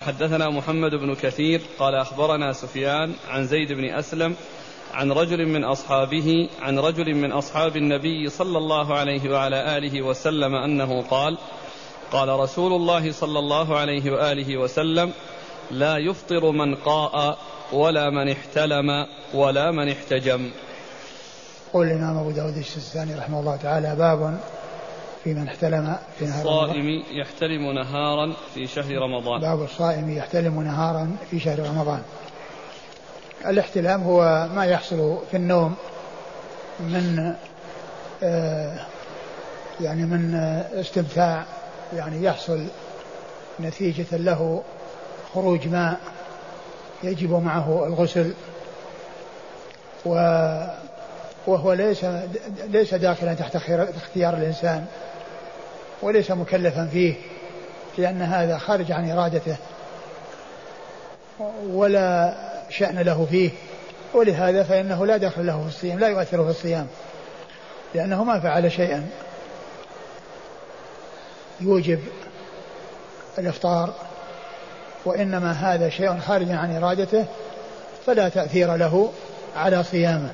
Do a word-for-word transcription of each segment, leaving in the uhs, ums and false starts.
حدثنا محمد بن كثير قال أخبرنا سفيان عن زيد بن أسلم عن رجل من أصحابه عن رجل من أصحاب النبي صلى الله عليه وعلى آله وسلم أنه قال قال رسول الله صلى الله عليه وآله وسلم لا يفطر من قاء ولا من احتلم ولا من احتجم. قول الإمام أبو داود السجستاني رحمه الله تعالى باب في من احتلم في نهار الصائم يحتلم نهارا في شهر رمضان. باب الصائم يحتلم نهارا في شهر رمضان. الاحتلام هو ما يحصل في النوم من آه يعني من آه استمتاع، يعني يحصل نتيجة له خروج ماء يجب معه الغسل، وهو ليس ليس داخلا تحت اختيار الإنسان وليس مكلفا فيه، لأن هذا خارج عن إرادته ولا شأن له فيه، ولهذا فإنه لا دخل له في الصيام، لا يؤثره في الصيام، لأنه ما فعل شيئا يوجب الإفطار، وإنما هذا شيء خارج عن إرادته فلا تأثير له على صيامه.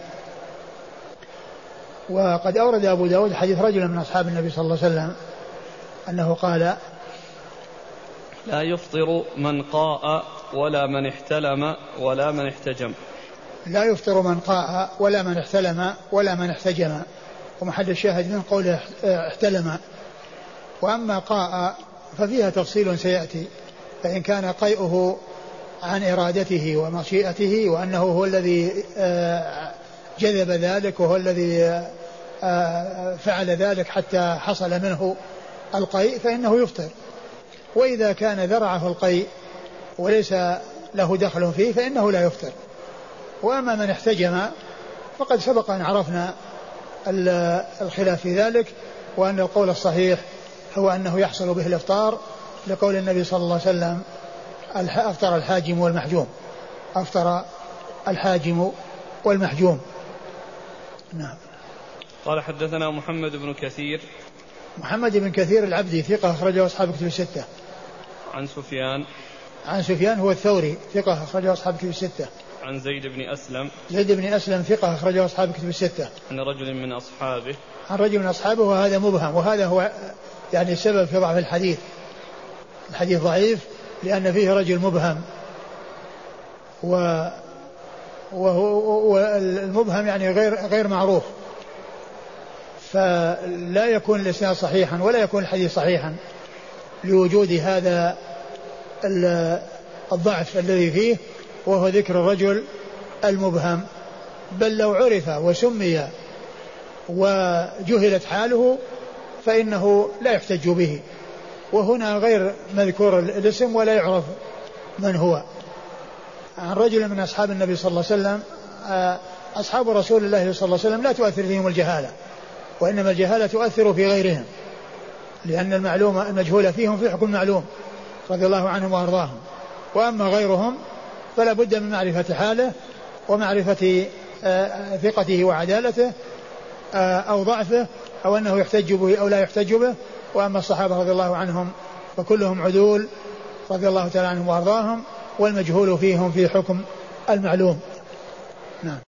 وقد أورد أبو داود حديث رجل من أصحاب النبي صلى الله عليه وسلم أنه قال لا يفطر من قاء ولا من احتلم ولا من احتجم. لا يفطر من قاء ولا من احتلم ولا من احتجم، ومحل الشاهد من قوله احتلم. وأما قاء ففيها تفصيل سيأتي، فإن كان قيئه عن إرادته ومشيئته وأنه هو الذي جذب ذلك وهو الذي فعل ذلك حتى حصل منه القيء فإنه يفطر، وإذا كان ذرعه القيء وليس له دخل فيه فإنه لا يفطر. وأما من احتجم فقد سبق أن عرفنا الخلاف في ذلك، وأن القول الصحيح هو أنه يحصل به الإفطار لقول النبي صلى الله عليه وسلم أفطر الحاجم والمحجوم، أفطر الحاجم والمحجوم. نعم. قال حدثنا محمد بن كثير. محمد بن كثير العبدي ثقة أخرجه أصحاب الكتب الستة. عن سفيان. عن سفيان هو الثوري ثقة أخرجه أصحاب الكتب الستة. عن زيد بن أسلم. زيد بن أسلم ثقة أخرجه أصحاب الكتب الستة. عن رجل من أصحابه. عن رجل من أصحابه، وهذا مبهم، وهذا هو يعني السبب في ضعف الحديث. الحديث ضعيف لأن فيه رجل مبهم، و وهو المبهم يعني غير غير معروف، فلا يكون الإسناد صحيحا ولا يكون الحديث صحيحا لوجود هذا الضعف الذي فيه، وهو ذكر الرجل المبهم. بل لو عرف وسمي وجهلت حاله فإنه لا يحتج به، وهنا غير مذكور الاسم ولا يعرف من هو. عن رجل من أصحاب النبي صلى الله عليه وسلم، أصحاب رسول الله صلى الله عليه وسلم لا تؤثر فيهم الجهالة، وإنما الجهالة تؤثر في غيرهم، لأن المعلوم المجهول فيهم في حكم المعلوم رضي الله عنهم وأرضاهم. وأما غيرهم فلا بد من معرفة حاله ومعرفة ثقته وعدالته أو ضعفه أو أنه يحتج به أو لا يحتج به. وأما الصحابة رضي الله عنهم فكلهم عدول رضي الله تعالى عنهم وأرضاهم، والمجهول فيهم في حكم المعلوم. نعم.